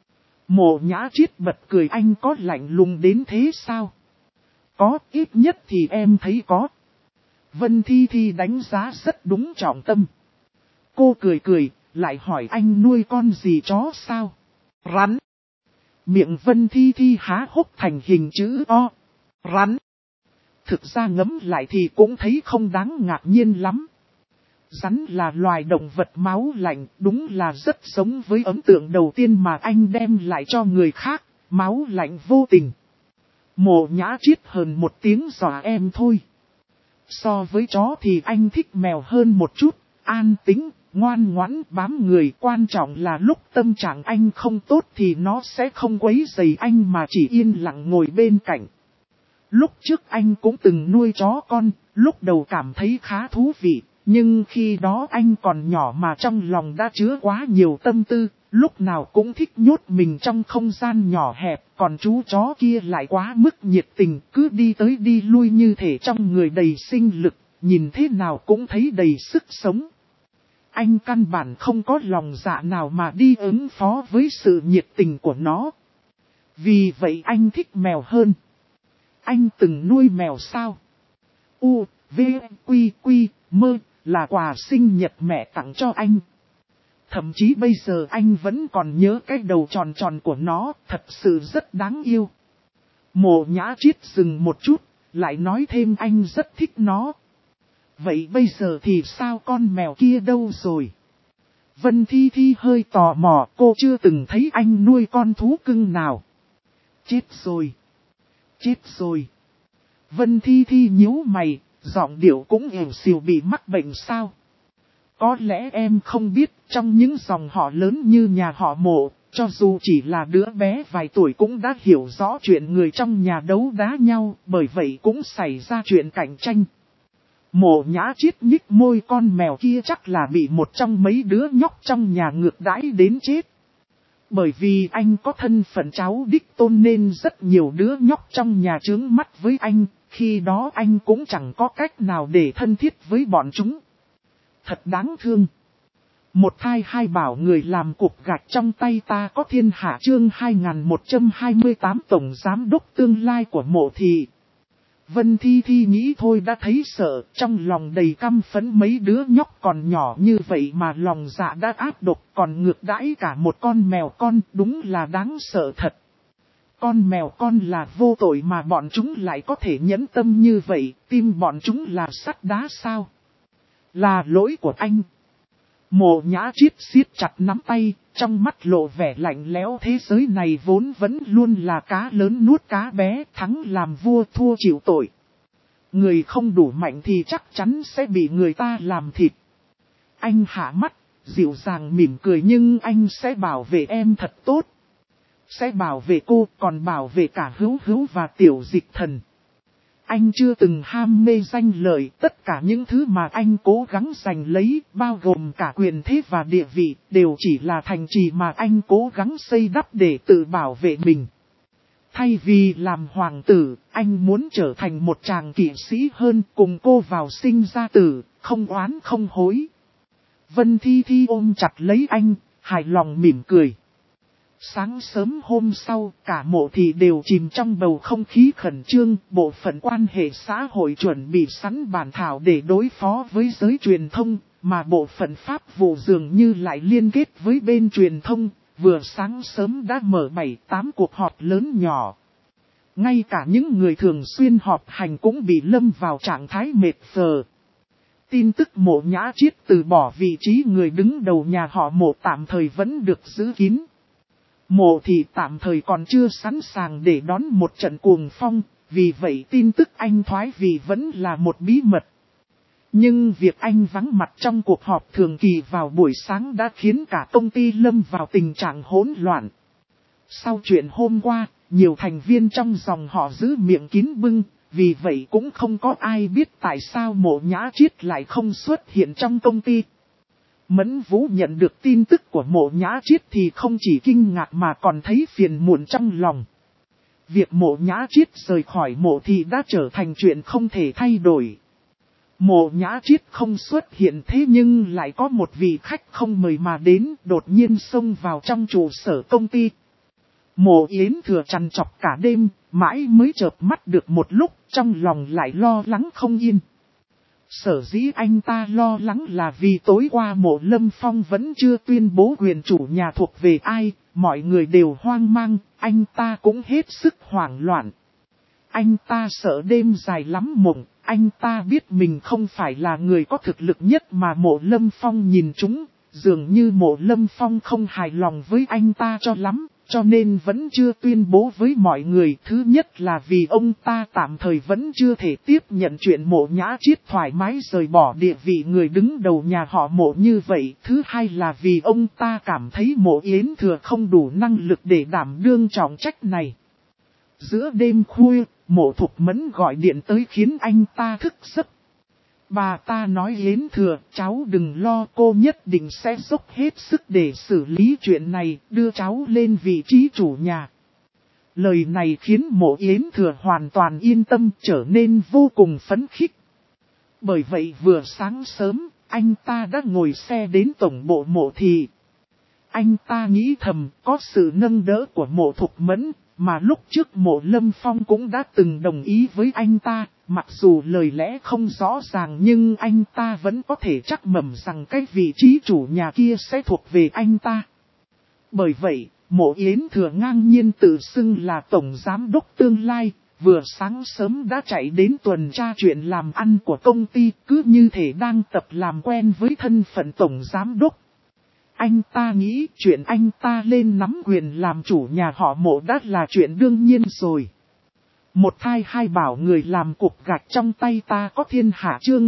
Mộ Nhã Triết bật cười, anh có lạnh lùng đến thế sao? Có, ít nhất thì em thấy có. Vân Thi Thi đánh giá rất đúng trọng tâm. Cô cười cười, lại hỏi anh nuôi con gì chó sao? Rắn. Miệng Vân Thi Thi há hốc thành hình chữ O. Rắn. Thực ra ngẫm lại thì cũng thấy không đáng ngạc nhiên lắm. Rắn là loài động vật máu lạnh, đúng là rất giống với ấn tượng đầu tiên mà anh đem lại cho người khác, máu lạnh vô tình. Mộ Nhã Triết hờn một tiếng dọa em thôi. So với chó thì anh thích mèo hơn một chút, an tĩnh, ngoan ngoãn, bám người. Quan trọng là lúc tâm trạng anh không tốt thì nó sẽ không quấy rầy anh mà chỉ yên lặng ngồi bên cạnh. Lúc trước anh cũng từng nuôi chó con, lúc đầu cảm thấy khá thú vị, nhưng khi đó anh còn nhỏ mà trong lòng đã chứa quá nhiều tâm tư, lúc nào cũng thích nhốt mình trong không gian nhỏ hẹp, còn chú chó kia lại quá mức nhiệt tình, cứ đi tới đi lui như thể trong người đầy sinh lực, nhìn thế nào cũng thấy đầy sức sống. Anh căn bản không có lòng dạ nào mà đi ứng phó với sự nhiệt tình của nó. Vì vậy anh thích mèo hơn. Anh từng nuôi mèo sao? U, V, Quy, Quy, Mơ, là quà sinh nhật mẹ tặng cho anh. Thậm chí bây giờ anh vẫn còn nhớ cái đầu tròn tròn của nó, thật sự rất đáng yêu. Mộ Nhã Triết dừng một chút, lại nói thêm anh rất thích nó. Vậy bây giờ thì sao, con mèo kia đâu rồi? Vân Thi Thi hơi tò mò, cô chưa từng thấy anh nuôi con thú cưng nào. Chết rồi. Chết rồi. Vân Thi Thi nhíu mày, Giọng điệu cũng ỉu xìu bị mắc bệnh sao? Có lẽ em không biết, trong những dòng họ lớn như nhà họ Mộ, cho dù chỉ là đứa bé vài tuổi cũng đã hiểu rõ chuyện người trong nhà đấu đá nhau, bởi vậy cũng xảy ra chuyện cạnh tranh. Mộ Nhã Chiết nhích môi, con mèo kia chắc là bị một trong mấy đứa nhóc trong nhà ngược đãi đến chết. Bởi vì anh có thân phận cháu đích tôn nên rất nhiều đứa nhóc trong nhà chướng mắt với anh, khi đó anh cũng chẳng có cách nào để thân thiết với bọn chúng. Thật đáng thương. Một thai hai bảo người làm cục gạch trong tay ta có thiên hạ chương 2128 tổng giám đốc tương lai của Mộ thị. Vân Thi Thi nghĩ thôi đã thấy sợ, trong lòng đầy căm phẫn mấy đứa nhóc còn nhỏ như vậy mà lòng dạ đã ác độc, còn ngược đãi cả một con mèo con, đúng là đáng sợ thật. Con mèo con là vô tội mà bọn chúng lại có thể nhẫn tâm như vậy, tim bọn chúng là sắt đá sao? Là lỗi của anh. Mộ Nhã Chiết siết chặt nắm tay, trong mắt lộ vẻ lạnh lẽo, thế giới này vốn vẫn luôn là cá lớn nuốt cá bé, thắng làm vua thua chịu tội. Người không đủ mạnh thì chắc chắn sẽ bị người ta làm thịt. Anh hạ mắt, dịu dàng mỉm cười, nhưng anh sẽ bảo vệ em thật tốt. Sẽ bảo vệ cô, còn bảo vệ cả Hữu Hữu và Tiểu Dịch Thần. Anh chưa từng ham mê danh lợi, tất cả những thứ mà anh cố gắng giành lấy, bao gồm cả quyền thế và địa vị, đều chỉ là thành trì mà anh cố gắng xây đắp để tự bảo vệ mình. Thay vì làm hoàng tử, anh muốn trở thành một chàng kỵ sĩ hơn, cùng cô vào sinh ra tử, không oán không hối. Vân Thi Thi ôm chặt lấy anh, hài lòng mỉm cười. Sáng sớm hôm sau, cả Mộ thị đều chìm trong bầu không khí khẩn trương, bộ phận quan hệ xã hội chuẩn bị sẵn bản thảo để đối phó với giới truyền thông, mà bộ phận pháp vụ dường như lại liên kết với bên truyền thông, vừa sáng sớm đã mở 7-8 cuộc họp lớn nhỏ. Ngay cả những người thường xuyên họp hành cũng bị lâm vào trạng thái mệt phờ. Tin tức Mộ Nhã Chiết từ bỏ vị trí người đứng đầu nhà họ Mộ tạm thời vẫn được giữ kín. Mộ thị tạm thời còn chưa sẵn sàng để đón một trận cuồng phong, vì vậy tin tức anh thoái vị vẫn là một bí mật. Nhưng việc anh vắng mặt trong cuộc họp thường kỳ vào buổi sáng đã khiến cả công ty lâm vào tình trạng hỗn loạn. Sau chuyện hôm qua, nhiều thành viên trong dòng họ giữ miệng kín bưng, vì vậy cũng không có ai biết tại sao Mộ Nhã Chiết lại không xuất hiện trong công ty. Mẫn Vũ nhận được tin tức của Mộ Nhã Chiết thì không chỉ kinh ngạc mà còn thấy phiền muộn trong lòng. Việc Mộ Nhã Chiết rời khỏi Mộ thị đã trở thành chuyện không thể thay đổi. Mộ Nhã Chiết không xuất hiện thế nhưng lại có một vị khách không mời mà đến đột nhiên xông vào trong trụ sở công ty. Mộ Yến Thừa trằn trọc cả đêm, mãi mới chợp mắt được một lúc, trong lòng lại lo lắng không yên. Sở dĩ anh ta lo lắng là vì tối qua Mộ Lâm Phong vẫn chưa tuyên bố quyền chủ nhà thuộc về ai, mọi người đều hoang mang, anh ta cũng hết sức hoảng loạn. Anh ta sợ đêm dài lắm mộng, anh ta biết mình không phải là người có thực lực nhất mà Mộ Lâm Phong nhìn chúng, dường như Mộ Lâm Phong không hài lòng với anh ta cho lắm. Cho nên vẫn chưa tuyên bố với mọi người. Thứ nhất là vì ông ta tạm thời vẫn chưa thể tiếp nhận chuyện Mộ Nhã Chiết thoải mái rời bỏ địa vị người đứng đầu nhà họ Mộ như vậy. Thứ hai là vì ông ta cảm thấy Mộ Yến Thừa không đủ năng lực để đảm đương trọng trách này. Giữa đêm khuya, Mộ Thục Mẫn gọi điện tới khiến anh ta thức giấc. Bà ta nói Yến Thừa, cháu đừng lo, cô nhất định sẽ dốc hết sức để xử lý chuyện này, đưa cháu lên vị trí chủ nhà. Lời này khiến Mộ Yến Thừa hoàn toàn yên tâm, trở nên vô cùng phấn khích. Bởi vậy vừa sáng sớm, anh ta đã ngồi xe đến tổng bộ Mộ thị. Anh ta nghĩ thầm, có sự nâng đỡ của Mộ Thục Mẫn, mà lúc trước Mộ Lâm Phong cũng đã từng đồng ý với anh ta. Mặc dù lời lẽ không rõ ràng nhưng anh ta vẫn có thể chắc mẩm rằng cái vị trí chủ nhà kia sẽ thuộc về anh ta. Bởi vậy, Mộ Yến Thừa ngang nhiên tự xưng là tổng giám đốc tương lai, vừa sáng sớm đã chạy đến tuần tra chuyện làm ăn của công ty, cứ như thể đang tập làm quen với thân phận tổng giám đốc. Anh ta nghĩ chuyện anh ta lên nắm quyền làm chủ nhà họ Mộ đã là chuyện đương nhiên rồi. Một thai hai bảo người làm cục gạch trong tay ta có thiên hạ chương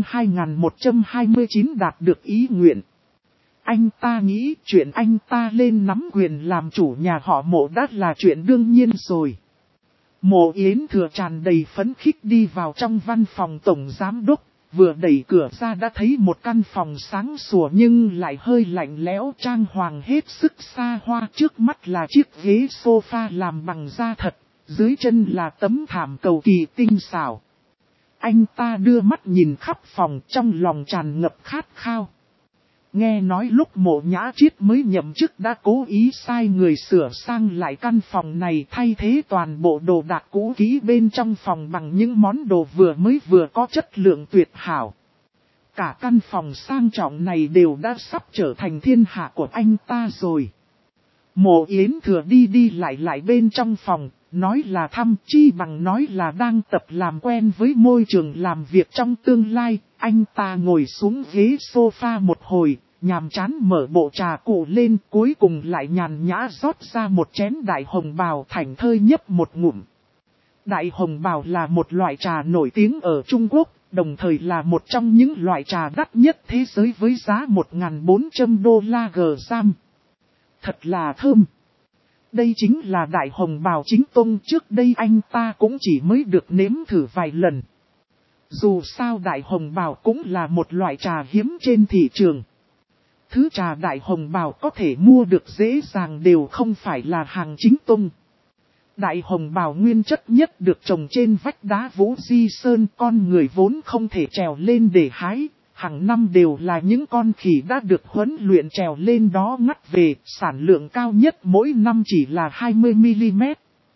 2129 đạt được ý nguyện. Anh ta nghĩ chuyện anh ta lên nắm quyền làm chủ nhà họ Mộ đã là chuyện đương nhiên rồi. Mộ Yến Thừa tràn đầy phấn khích đi vào trong văn phòng tổng giám đốc, vừa đẩy cửa ra đã thấy một căn phòng sáng sủa nhưng lại hơi lạnh lẽo, trang hoàng hết sức xa hoa. Trước mắt là chiếc ghế sofa làm bằng da thật, dưới chân là tấm thảm cầu kỳ tinh xảo. Anh ta đưa mắt nhìn khắp phòng, trong lòng tràn ngập khát khao. Nghe nói lúc Mộ Nhã Chiết mới nhậm chức đã cố ý sai người sửa sang lại căn phòng này, thay thế toàn bộ đồ đạc cũ kỹ bên trong phòng bằng những món đồ vừa có chất lượng tuyệt hảo. Cả căn phòng sang trọng này đều đã sắp trở thành thiên hạ của anh ta rồi. Mộ Yến Thừa đi lại bên trong phòng, nói là thăm chi bằng nói là đang tập làm quen với môi trường làm việc trong tương lai. Anh ta ngồi xuống ghế sofa một hồi, nhàm chán mở bộ trà cụ lên, cuối cùng lại nhàn nhã rót ra một chén đại hồng bào, thảnh thơi nhấp một ngụm. Đại hồng bào là một loại trà nổi tiếng ở Trung Quốc, đồng thời là một trong những loại trà đắt nhất thế giới với giá $1.400 g-gram. Thật là thơm. Đây chính là đại hồng bào chính tông, trước đây anh ta cũng chỉ mới được nếm thử vài lần. Dù sao đại hồng bào cũng là một loại trà hiếm trên thị trường. Thứ trà đại hồng bào có thể mua được dễ dàng đều không phải là hàng chính tông. Đại hồng bào nguyên chất nhất được trồng trên vách đá Vũ Di Sơn, con người vốn không thể trèo lên để hái. Hàng năm đều là những con khỉ đã được huấn luyện trèo lên đó ngắt về, sản lượng cao nhất mỗi năm chỉ là 20mm.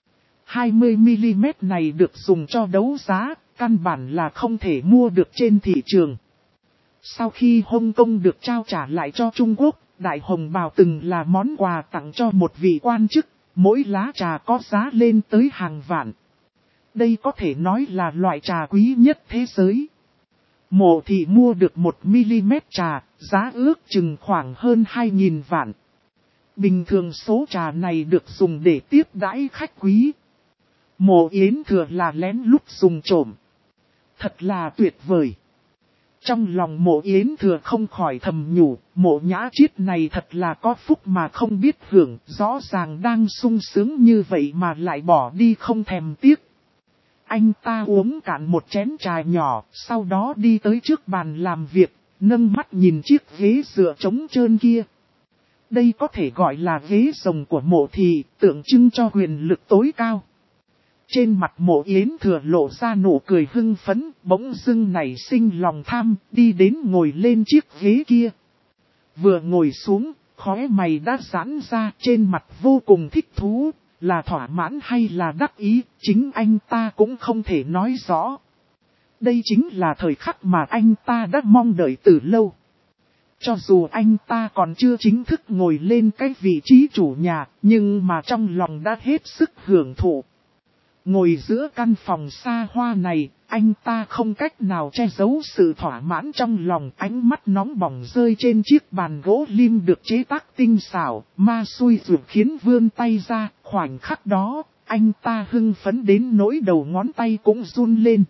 20mm này được dùng cho đấu giá, căn bản là không thể mua được trên thị trường. Sau khi Hồng Kông được trao trả lại cho Trung Quốc, đại hồng bào từng là món quà tặng cho một vị quan chức, mỗi lá trà có giá lên tới hàng vạn. Đây có thể nói là loại trà quý nhất thế giới. Mộ thị mua được 1mm trà, giá ước chừng khoảng hơn 2.000 vạn. Bình thường số trà này được dùng để tiếp đãi khách quý. Mộ Yến Thừa là lén lút dùng trộm. Thật là tuyệt vời. Trong lòng Mộ Yến Thừa không khỏi thầm nhủ, Mộ Nhã Chiết này thật là có phúc mà không biết hưởng, rõ ràng đang sung sướng như vậy mà lại bỏ đi không thèm tiếc. Anh ta uống cạn một chén trà nhỏ, sau đó đi tới trước bàn làm việc, nâng mắt nhìn chiếc ghế dựa trống trơn kia. Đây có thể gọi là ghế rồng của Mộ thị, tượng trưng cho quyền lực tối cao. Trên mặt Mộ Yến Thừa lộ ra nụ cười hưng phấn, bỗng dưng nảy sinh lòng tham, đi đến ngồi lên chiếc ghế kia. Vừa ngồi xuống, khóe mày đã giãn ra, trên mặt vô cùng thích thú, là thỏa mãn hay là đắc ý, chính anh ta cũng không thể nói rõ. Đây chính là thời khắc mà anh ta đã mong đợi từ lâu. Cho dù anh ta còn chưa chính thức ngồi lên cái vị trí chủ nhà, nhưng mà trong lòng đã hết sức hưởng thụ. Ngồi giữa căn phòng xa hoa này, anh ta không cách nào che giấu sự thỏa mãn trong lòng, ánh mắt nóng bỏng rơi trên chiếc bàn gỗ lim được chế tác tinh xảo, ma xui ruột khiến vươn tay ra, khoảnh khắc đó, anh ta hưng phấn đến nỗi đầu ngón tay cũng run lên.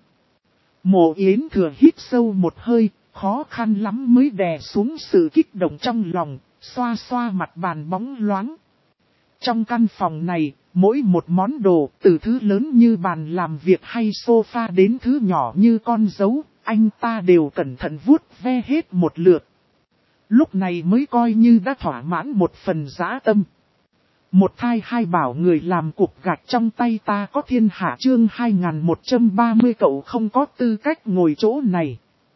Mộ Yến Thừa hít sâu một hơi, khó khăn lắm mới đè xuống sự kích động trong lòng, xoa xoa mặt bàn bóng loáng. Trong căn phòng này, mỗi một món đồ, từ thứ lớn như bàn làm việc hay sofa đến thứ nhỏ như con dấu, anh ta đều cẩn thận vuốt ve hết một lượt. Lúc này mới coi như đã thỏa mãn một phần dã tâm. Một thai hai bảo người làm cục gạch trong tay ta có thiên hạ chương 2130 cậu không có tư cách ngồi chỗ này.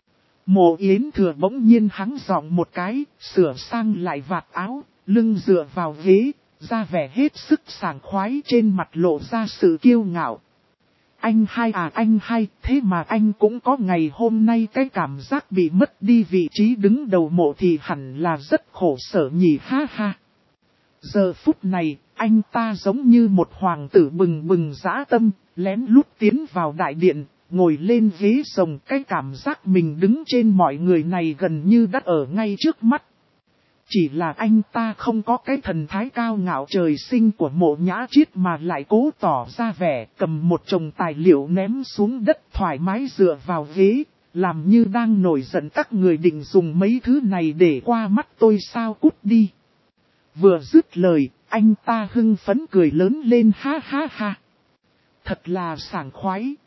Mộ Yến Thừa bỗng nhiên hắng giọng một cái, sửa sang lại vạt áo, lưng dựa vào ghế. Ra vẻ hết sức sảng khoái, trên mặt lộ ra sự kiêu ngạo. Anh hai, thế mà anh cũng có ngày hôm nay, cái cảm giác bị mất đi vị trí đứng đầu Mộ thì hẳn là rất khổ sở nhỉ, ha ha. Giờ phút này, anh ta giống như một hoàng tử bừng bừng dã tâm, lén lút tiến vào đại điện, ngồi lên ghế rồng, cái cảm giác mình đứng trên mọi người này gần như đã ở ngay trước mắt. Chỉ là anh ta không có cái thần thái cao ngạo trời sinh của Mộ Nhã Chiết mà lại cố tỏ ra vẻ cầm một chồng tài liệu ném xuống đất thoải mái dựa vào ghế, làm như đang nổi giận các người định dùng mấy thứ này để qua mắt tôi sao cút đi. Vừa dứt lời, anh ta hưng phấn cười lớn lên ha ha ha. Thật là sảng khoái.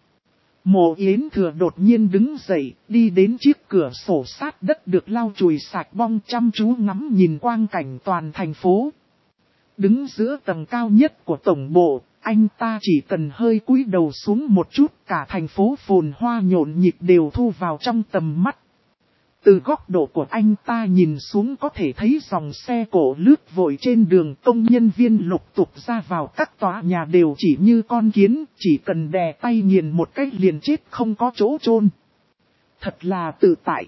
Mộ Yến Thừa đột nhiên đứng dậy, đi đến chiếc cửa sổ sát đất được lau chùi sạch bong chăm chú ngắm nhìn quang cảnh toàn thành phố. Đứng giữa tầng cao nhất của tổng bộ, anh ta chỉ cần hơi cúi đầu xuống một chút, cả thành phố phồn hoa nhộn nhịp đều thu vào trong tầm mắt. Từ góc độ của anh ta nhìn xuống có thể thấy dòng xe cộ lướt vội trên đường, công nhân viên lục tục ra vào các tòa nhà đều chỉ như con kiến, chỉ cần đè tay nghiền một cái liền chết không có chỗ chôn. Thật là tự tại.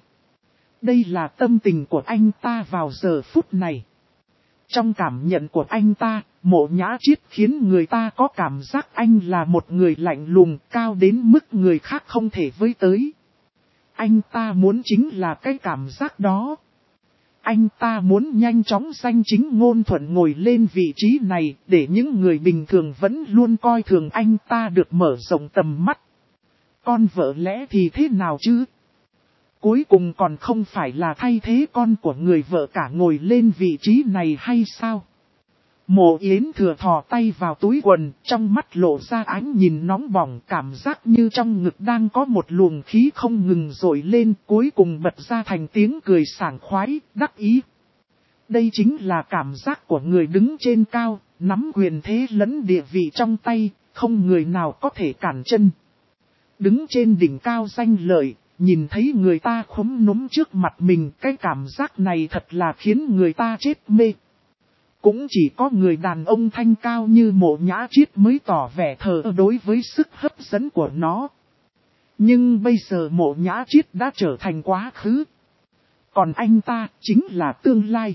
Đây là tâm tình của anh ta vào giờ phút này. Trong cảm nhận của anh ta, Mộ Nhã Chiết khiến người ta có cảm giác anh là một người lạnh lùng, cao đến mức người khác không thể với tới. Anh ta muốn chính là cái cảm giác đó. Anh ta muốn nhanh chóng danh chính ngôn thuận ngồi lên vị trí này để những người bình thường vẫn luôn coi thường anh ta được mở rộng tầm mắt. Con vợ lẽ thì thế nào chứ? Cuối cùng còn không phải là thay thế con của người vợ cả ngồi lên vị trí này hay sao? Mộ Yến Thừa thò tay vào túi quần, trong mắt lộ ra ánh nhìn nóng bỏng, cảm giác như trong ngực đang có một luồng khí không ngừng dội lên, cuối cùng bật ra thành tiếng cười sảng khoái, đắc ý. Đây chính là cảm giác của người đứng trên cao, nắm quyền thế lẫn địa vị trong tay, không người nào có thể cản chân. Đứng trên đỉnh cao danh lợi, nhìn thấy người ta khúm núm trước mặt mình, cái cảm giác này thật là khiến người ta chết mê. Cũng chỉ có người đàn ông thanh cao như Mộ Nhã Chiết mới tỏ vẻ thờ ơ đối với sức hấp dẫn của nó. Nhưng bây giờ Mộ Nhã Chiết đã trở thành quá khứ. Còn anh ta chính là tương lai.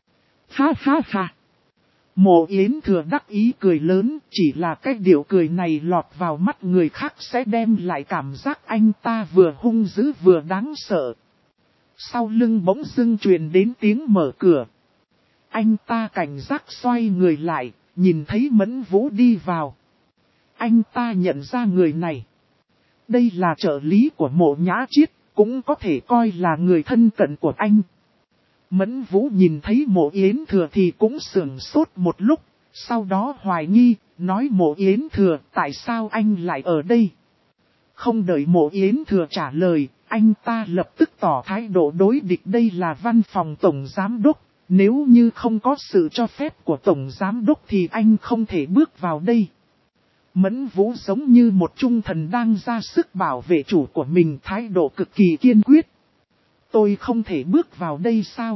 Ha ha ha. Mộ Yến Thừa đắc ý cười lớn, chỉ là cái điệu cười này lọt vào mắt người khác sẽ đem lại cảm giác anh ta vừa hung dữ vừa đáng sợ. Sau lưng bỗng dưng truyền đến tiếng mở cửa. Anh ta cảnh giác xoay người lại, nhìn thấy Mẫn Vũ đi vào. Anh ta nhận ra người này. Đây là trợ lý của Mộ Nhã Chiết, cũng có thể coi là người thân cận của anh. Mẫn Vũ nhìn thấy Mộ Yến Thừa thì cũng sửng sốt một lúc, sau đó hoài nghi, nói Mộ Yến Thừa tại sao anh lại ở đây? Không đợi Mộ Yến Thừa trả lời, anh ta lập tức tỏ thái độ đối địch, đây là văn phòng tổng giám đốc. Nếu như không có sự cho phép của Tổng Giám Đốc thì anh không thể bước vào đây. Mẫn Vũ giống như một trung thần đang ra sức bảo vệ chủ của mình, thái độ cực kỳ kiên quyết. Tôi không thể bước vào đây sao?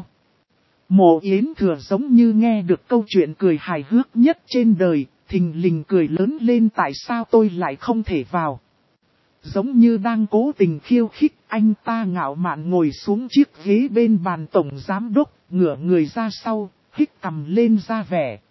Mộ Yến Thừa giống như nghe được câu chuyện cười hài hước nhất trên đời, thình lình cười lớn lên, tại sao tôi lại không thể vào? Giống như đang cố tình khiêu khích, anh ta ngạo mạn ngồi xuống chiếc ghế bên bàn Tổng Giám Đốc, ngửa người ra sau, hít cằm lên ra vẻ.